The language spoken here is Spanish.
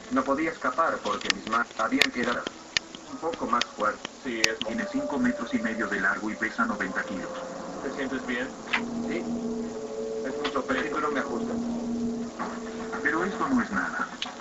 No podía escapar porque mis manos habían quedado un poco más fuertes. Sí, es como... Tiene 5,5 metros de largo y pesa 90 kilos. ¿Te sientes bien? Sí, es mucho peso, pero me ajusta. Pero esto no es nada.